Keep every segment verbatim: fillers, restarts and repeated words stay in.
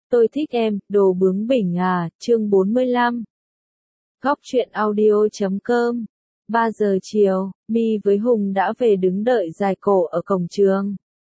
Tôi thích em, đồ bướng bỉnh à, chương bốn mươi lăm. Góc truyện audio chấm com. ba giờ chiều, My với Hùng đã về đứng đợi dài cổ ở cổng trường.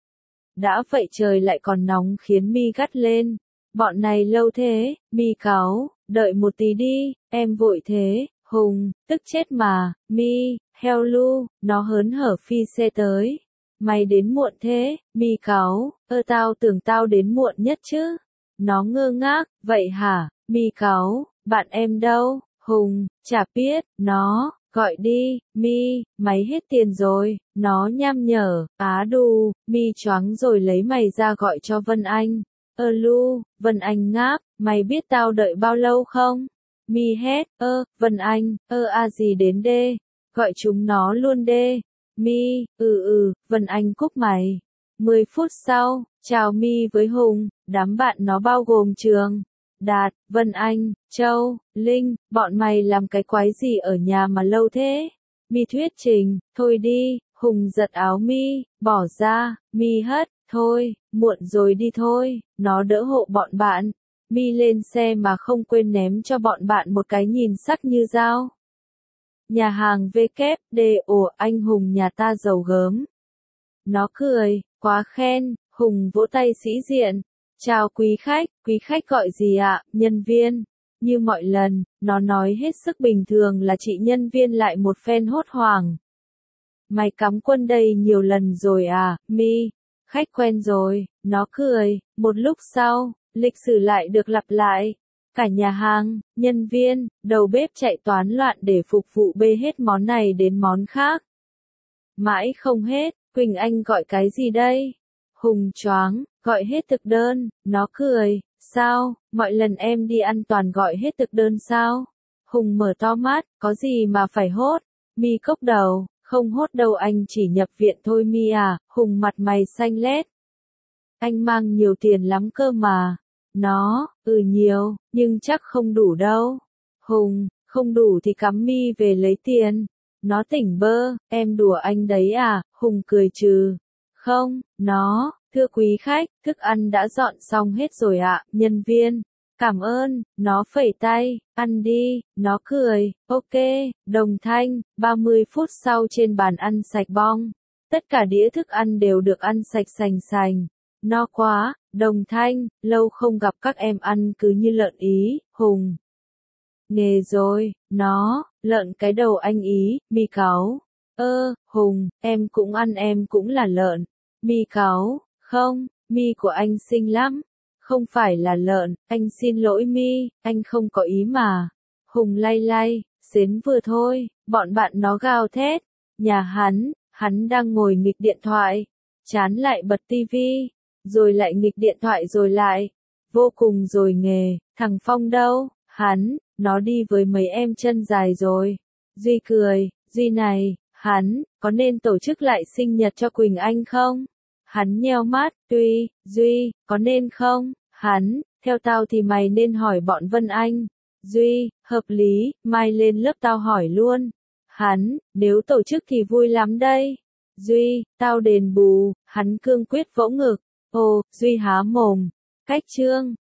Đã vậy trời lại còn nóng khiến My gắt lên. Bọn này lâu thế, My cáu, đợi một tí đi, em vội thế, Hùng, tức chết mà, My, heo lu, nó hớn hở phi xe tới. Mày đến muộn thế, My cáu, ơ tao tưởng tao đến muộn nhất chứ. Nó ngơ ngác, vậy hả, My cáu, bạn em đâu, Hùng, chả biết, nó, gọi đi, My, máy hết tiền rồi, nó nham nhở, á đù, My choáng rồi lấy mày ra gọi cho Vân Anh. Ơ lu, Vân Anh ngáp, mày biết tao đợi bao lâu không? My hét, ơ, Vân Anh, ơ a gì đến đê, gọi chúng nó luôn đê. My, ừ ừ, Vân Anh cúp mày. mười phút sau, chào My với Hùng, đám bạn nó bao gồm Trường, Đạt, Vân Anh, Châu, Linh, bọn mày làm cái quái gì ở nhà mà lâu thế? My thuyết trình, thôi đi, Hùng giật áo My, bỏ ra, My hất, thôi, muộn rồi đi thôi, nó đỡ hộ bọn bạn. My lên xe mà không quên ném cho bọn bạn một cái nhìn sắc như dao. Nhà hàng vê kép đê ồ anh Hùng nhà ta giàu gớm. Nó cười, quá khen, Hùng vỗ tay sĩ diện. Chào quý khách, quý khách gọi gì ạ, nhân viên? Như mọi lần, nó nói hết sức bình thường là chị nhân viên lại một phen hốt hoảng. Mày cắm quân đây nhiều lần rồi à, My? Khách quen rồi, nó cười, một lúc sau, lịch sử lại được lặp lại. Cả nhà hàng, nhân viên, đầu bếp chạy toán loạn để phục vụ bê hết món này đến món khác. Mãi không hết, Quỳnh Anh gọi cái gì đây? Hùng choáng, gọi hết thực đơn, nó cười, sao, mọi lần em đi ăn toàn gọi hết thực đơn sao? Hùng mở to mắt, có gì mà phải hốt? My cốc đầu, không hốt đâu anh chỉ nhập viện thôi My à, Hùng mặt mày xanh lét. Anh mang nhiều tiền lắm cơ mà. Nó, ừ nhiều, nhưng chắc không đủ đâu. Hùng, không đủ thì cắm My về lấy tiền. Nó tỉnh bơ, em đùa anh đấy à, Hùng cười trừ. Không, nó, thưa quý khách, thức ăn đã dọn xong hết rồi ạ, nhân viên. Cảm ơn, nó phẩy tay, ăn đi, nó cười, ok, đồng thanh, ba mươi phút sau trên bàn ăn sạch bong. Tất cả đĩa thức ăn đều được ăn sạch sành sành. No quá, đồng thanh, lâu không gặp các em ăn cứ như lợn Ý, Hùng. Nghề rồi, nó, lợn cái đầu anh Ý, My cáu. Ơ, Hùng, em cũng ăn em cũng là lợn. My cáu, không, My của anh xinh lắm. Không phải là lợn, anh xin lỗi My, anh không có ý mà. Hùng lay lay, xến vừa thôi, bọn bạn nó gào thét. Nhà hắn, hắn đang ngồi nghịch điện thoại. Chán lại bật tivi, rồi lại nghịch điện thoại rồi lại. Vô cùng rồi nghề, thằng Phong đâu, hắn, nó đi với mấy em chân dài rồi. Duy cười, Duy này, hắn, có nên tổ chức lại sinh nhật cho Quỳnh Anh không? Hắn nheo mắt, tuy, Duy, có nên không? Hắn, theo tao thì mày nên hỏi bọn Vân Anh. Duy, hợp lý, mai lên lớp tao hỏi luôn. Hắn, nếu tổ chức thì vui lắm đây. Duy, tao đền bù, hắn cương quyết vỗ ngực. Ồ, Duy há mồm. Cách chương.